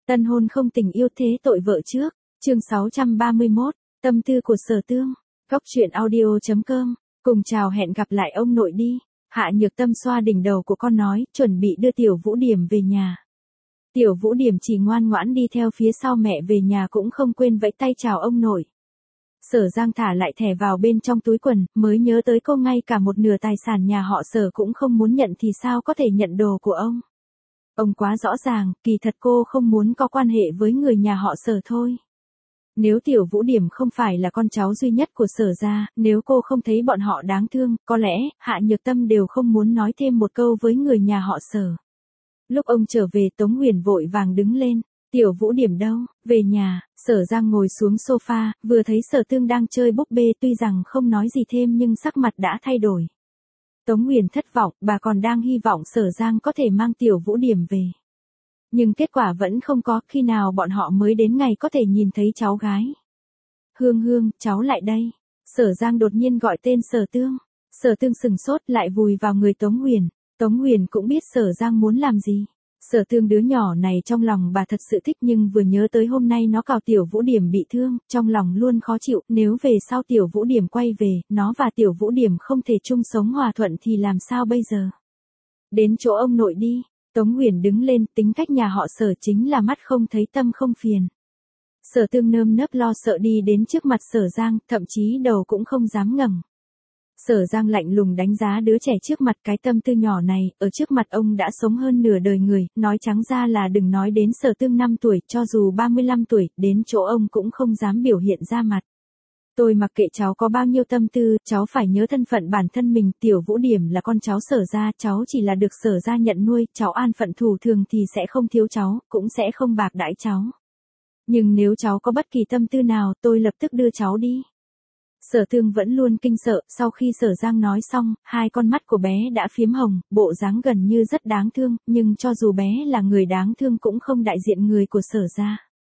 Tân hôn không tình yêu thế tội vợ trước. Chương 631, tâm tư của Sở Tương. Góc truyện audio.com. Cùng chào hẹn gặp lại ông nội đi. Hạ Nhược Tâm xoa đỉnh đầu của con nói, chuẩn bị đưa Tiểu Vũ Điểm về nhà. Tiểu Vũ Điểm chỉ ngoan ngoãn đi theo phía sau mẹ về nhà cũng không quên vẫy tay chào ông nội. Sở Giang thả lại thẻ vào bên trong túi quần, mới nhớ tới cô ngay cả một nửa tài sản nhà họ Sở cũng không muốn nhận thì sao có thể nhận đồ của ông. Ông quá rõ ràng, kỳ thật cô không muốn có quan hệ với người nhà họ Sở thôi. Nếu Tiểu Vũ Điểm không phải là con cháu duy nhất của Sở gia, nếu cô không thấy bọn họ đáng thương, có lẽ, Hạ Nhược Tâm đều không muốn nói thêm một câu với người nhà họ Sở. Lúc ông trở về Tống Huyền vội vàng đứng lên, Tiểu Vũ Điểm đâu, về nhà. Sở Giang ngồi xuống sofa, vừa thấy Sở Tương đang chơi búp bê tuy rằng không nói gì thêm nhưng sắc mặt đã thay đổi. Tống Huyền thất vọng, bà còn đang hy vọng Sở Giang có thể mang Tiểu Vũ Điểm về. Nhưng kết quả vẫn không có, khi nào bọn họ mới đến ngày có thể nhìn thấy cháu gái. Hương Hương, cháu lại đây. Sở Giang đột nhiên gọi tên Sở Tương. Sở Tương sừng sốt lại vùi vào người Tống Huyền. Tống Huyền cũng biết Sở Giang muốn làm gì. Sở Tương đứa nhỏ này trong lòng bà thật sự thích nhưng vừa nhớ tới hôm nay nó cào Tiểu Vũ Điểm bị thương, trong lòng luôn khó chịu, nếu về sau Tiểu Vũ Điểm quay về, nó và Tiểu Vũ Điểm không thể chung sống hòa thuận thì làm sao bây giờ? Đến chỗ ông nội đi. Tống Huyền đứng lên, tính cách nhà họ Sở chính là mắt không thấy tâm không phiền. Sở Tương nơm nớp lo sợ đi đến trước mặt Sở Giang, thậm chí đầu cũng không dám ngẩng. Sở Giang lạnh lùng đánh giá đứa trẻ trước mặt, cái tâm tư nhỏ này, ở trước mặt ông đã sống hơn nửa đời người, nói trắng ra là đừng nói đến Sở Tương 5 tuổi, cho dù 35 tuổi, đến chỗ ông cũng không dám biểu hiện ra mặt. Tôi mặc kệ cháu có bao nhiêu tâm tư, cháu phải nhớ thân phận bản thân mình, Tiểu Vũ Điểm là con cháu Sở gia, cháu chỉ là được Sở gia nhận nuôi, cháu an phận thủ thường thì sẽ không thiếu cháu, cũng sẽ không bạc đãi cháu. Nhưng nếu cháu có bất kỳ tâm tư nào, tôi lập tức đưa cháu đi. Sở Tương vẫn luôn kinh sợ, sau khi Sở Giang nói xong, hai con mắt của bé đã phiếm hồng, bộ dáng gần như rất đáng thương, nhưng cho dù bé là người đáng thương cũng không đại diện người của Sở gia.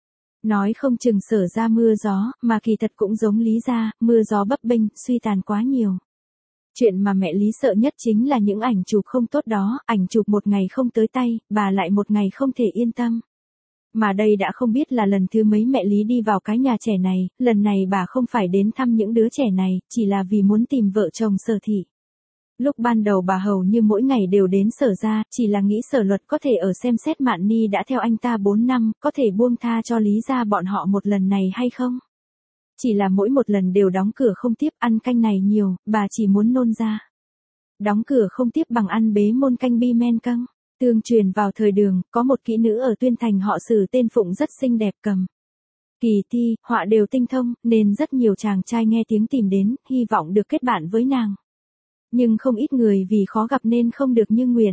Nói không chừng Sở gia mưa gió, mà kỳ thật cũng giống Lý gia, mưa gió bấp bênh, suy tàn quá nhiều. Chuyện mà mẹ Lý sợ nhất chính là những ảnh chụp không tốt đó, ảnh chụp một ngày không tới tay, bà lại một ngày không thể yên tâm. Mà đây đã không biết là lần thứ mấy mẹ Lý đi vào cái nhà trẻ này, lần này bà không phải đến thăm những đứa trẻ này, chỉ là vì muốn tìm vợ chồng Sở thị. Lúc ban đầu bà hầu như mỗi ngày đều đến Sở gia, chỉ là nghĩ Sở Luật có thể ở xem xét Mạn Ni đã theo anh ta 4 năm, có thể buông tha cho Lý gia bọn họ một lần này hay không. Chỉ là mỗi một lần đều đóng cửa không tiếp, ăn canh này nhiều, bà chỉ muốn nôn ra. Đóng cửa không tiếp bằng ăn bế môn canh bi men căng. Tương truyền vào thời Đường, có một kỹ nữ ở Tuyên Thành họ Sử tên Phụng rất xinh đẹp cầm. Kỳ thi, họa đều tinh thông, nên rất nhiều chàng trai nghe tiếng tìm đến, hy vọng được kết bạn với nàng. Nhưng không ít người vì khó gặp nên không được như nguyện.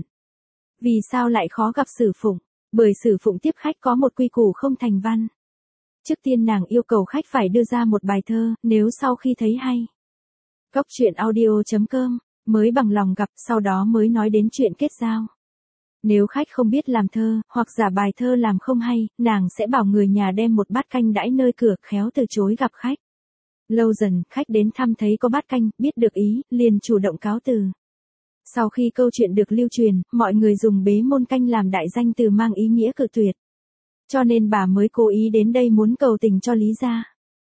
Vì sao lại khó gặp Sử Phụng? Bởi Sử Phụng tiếp khách có một quy củ không thành văn. Trước tiên nàng yêu cầu khách phải đưa ra một bài thơ, nếu sau khi thấy hay. Góc truyện audio.com, mới bằng lòng gặp, sau đó mới nói đến chuyện kết giao. Nếu khách không biết làm thơ, hoặc giả bài thơ làm không hay, nàng sẽ bảo người nhà đem một bát canh đãi nơi cửa, khéo từ chối gặp khách. Lâu dần, khách đến thăm thấy có bát canh, biết được ý, liền chủ động cáo từ. Sau khi câu chuyện được lưu truyền, mọi người dùng bế môn canh làm đại danh từ mang ý nghĩa cự tuyệt. Cho nên bà mới cố ý đến đây muốn cầu tình cho Lý gia.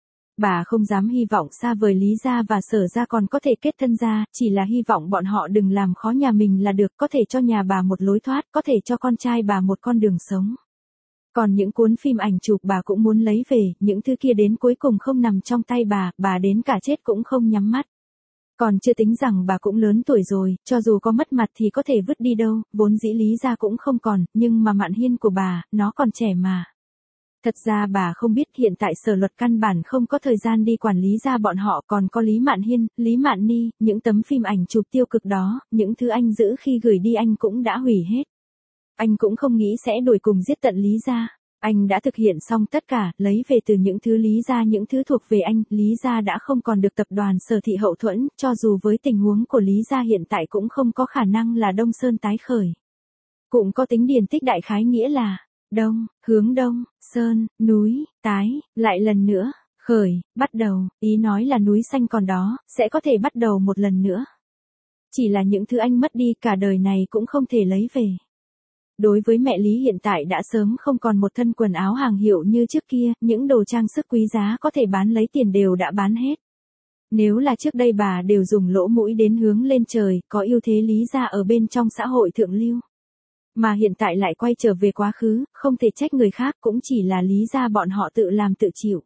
Bà không dám hy vọng xa vời Lý gia và Sở gia còn có thể kết thân gia, chỉ là hy vọng bọn họ đừng làm khó nhà mình là được, có thể cho nhà bà một lối thoát, có thể cho con trai bà một con đường sống. Còn những cuốn phim ảnh chụp bà cũng muốn lấy về, những thứ kia đến cuối cùng không nằm trong tay bà đến cả chết cũng không nhắm mắt. Còn chưa tính rằng bà cũng lớn tuổi rồi, cho dù có mất mặt thì có thể vứt đi đâu, vốn dĩ Lý gia cũng không còn, nhưng mà Mạn Hiên của bà, nó còn trẻ mà. Thật ra bà không biết hiện tại Sở Luật căn bản không có thời gian đi quản lý gia bọn họ, còn có Lý Mạn Hiên, Lý Mạn Ni, những tấm phim ảnh chụp tiêu cực đó, những thứ anh giữ khi gửi đi anh cũng đã hủy hết. Anh cũng không nghĩ sẽ đuổi cùng giết tận Lý gia. Anh đã thực hiện xong tất cả, lấy về từ những thứ Lý gia những thứ thuộc về anh, Lý gia đã không còn được tập đoàn Sở thị hậu thuẫn, cho dù với tình huống của Lý gia hiện tại cũng không có khả năng là Đông Sơn tái khởi. Cũng có tính điển tích đại khái nghĩa là Đông, hướng Đông, Sơn, núi, tái, lại lần nữa, khởi, bắt đầu, ý nói là núi xanh còn đó, sẽ có thể bắt đầu một lần nữa. Chỉ là những thứ anh mất đi cả đời này cũng không thể lấy về. Đối với mẹ Lý hiện tại đã sớm không còn một thân quần áo hàng hiệu như trước kia, những đồ trang sức quý giá có thể bán lấy tiền đều đã bán hết. Nếu là trước đây bà đều dùng lỗ mũi đến hướng lên trời, có ưu thế Lý gia ở bên trong xã hội thượng lưu. Mà hiện tại lại quay trở về quá khứ, không thể trách người khác, cũng chỉ là Lý gia bọn họ tự làm tự chịu.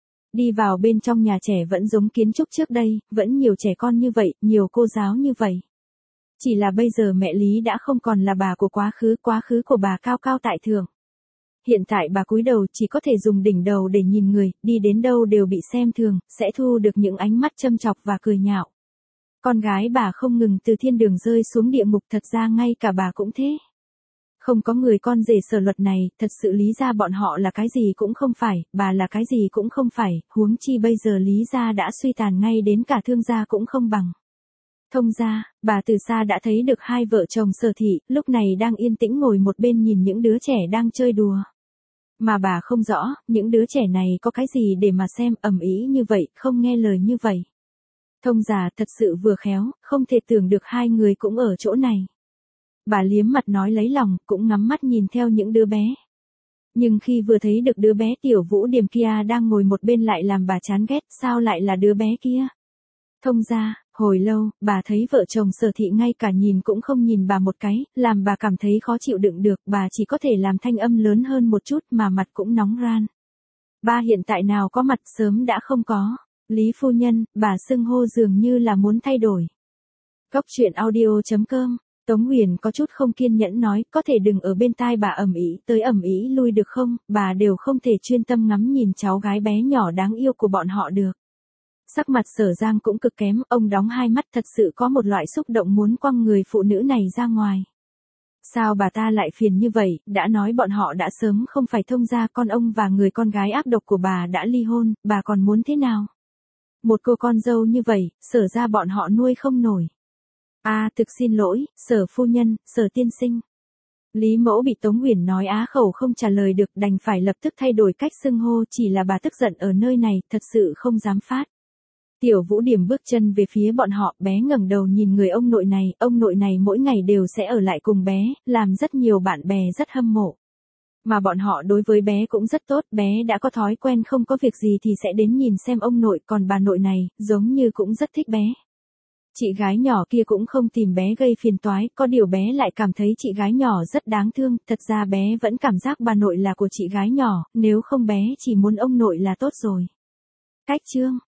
Đi vào bên trong nhà trẻ vẫn giống kiến trúc trước đây, vẫn nhiều trẻ con như vậy, nhiều cô giáo như vậy. Chỉ là bây giờ mẹ Lý đã không còn là bà của quá khứ của bà cao cao tại thượng. Hiện tại bà cúi đầu chỉ có thể dùng đỉnh đầu để nhìn người, đi đến đâu đều bị xem thường, sẽ thu được những ánh mắt châm chọc và cười nhạo. Con gái bà không ngừng từ thiên đường rơi xuống địa ngục, thật ra ngay cả bà cũng thế. Không có người con rể sở luật này, thật sự Lý gia bọn họ là cái gì cũng không phải, bà là cái gì cũng không phải, huống chi bây giờ Lý gia đã suy tàn ngay đến cả Thương gia cũng không bằng. Thông gia, bà từ xa đã thấy được hai vợ chồng Sở thị, lúc này đang yên tĩnh ngồi một bên nhìn những đứa trẻ đang chơi đùa. Mà bà không rõ, những đứa trẻ này có cái gì để mà xem, ầm ĩ như vậy, không nghe lời như vậy. Thông gia thật sự vừa khéo, không thể tưởng được hai người cũng ở chỗ này. Bà liếm mặt nói lấy lòng, cũng ngắm mắt nhìn theo những đứa bé. Nhưng khi vừa thấy được đứa bé Tiểu Vũ Điềm kia đang ngồi một bên lại làm bà chán ghét, sao lại là đứa bé kia? Thông gia, hồi lâu, bà thấy vợ chồng Sở thị ngay cả nhìn cũng không nhìn bà một cái, làm bà cảm thấy khó chịu đựng được, bà chỉ có thể làm thanh âm lớn hơn một chút mà mặt cũng nóng ran. Ba hiện tại nào có mặt, sớm đã không có. Lý phu nhân, bà xưng hô dường như là muốn thay đổi. Góc truyện audio.com. Tống Huyền có chút không kiên nhẫn nói, có thể đừng ở bên tai bà ầm ĩ tới ầm ĩ lui được không, bà đều không thể chuyên tâm ngắm nhìn cháu gái bé nhỏ đáng yêu của bọn họ được. Sắc mặt Sở Giang cũng cực kém, ông đóng hai mắt, thật sự có một loại xúc động muốn quăng người phụ nữ này ra ngoài. Sao bà ta lại phiền như vậy, đã nói bọn họ đã sớm không phải thông gia, con ông và người con gái ác độc của bà đã ly hôn, bà còn muốn thế nào? Một cô con dâu như vậy, Sở ra bọn họ nuôi không nổi. Thực xin lỗi, Sở phu nhân, Sở tiên sinh. Lý mẫu bị Tống Huyền nói á khẩu không trả lời được, đành phải lập tức thay đổi cách xưng hô, chỉ là bà tức giận ở nơi này, thật sự không dám phát. Tiểu Vũ Điềm bước chân về phía bọn họ, bé ngẩng đầu nhìn người ông nội này mỗi ngày đều sẽ ở lại cùng bé, làm rất nhiều bạn bè rất hâm mộ. Mà bọn họ đối với bé cũng rất tốt, bé đã có thói quen không có việc gì thì sẽ đến nhìn xem ông nội, còn bà nội này, giống như cũng rất thích bé. Chị gái nhỏ kia cũng không tìm bé gây phiền toái, có điều bé lại cảm thấy chị gái nhỏ rất đáng thương, thật ra bé vẫn cảm giác bà nội là của chị gái nhỏ, nếu không bé chỉ muốn ông nội là tốt rồi. Cách chương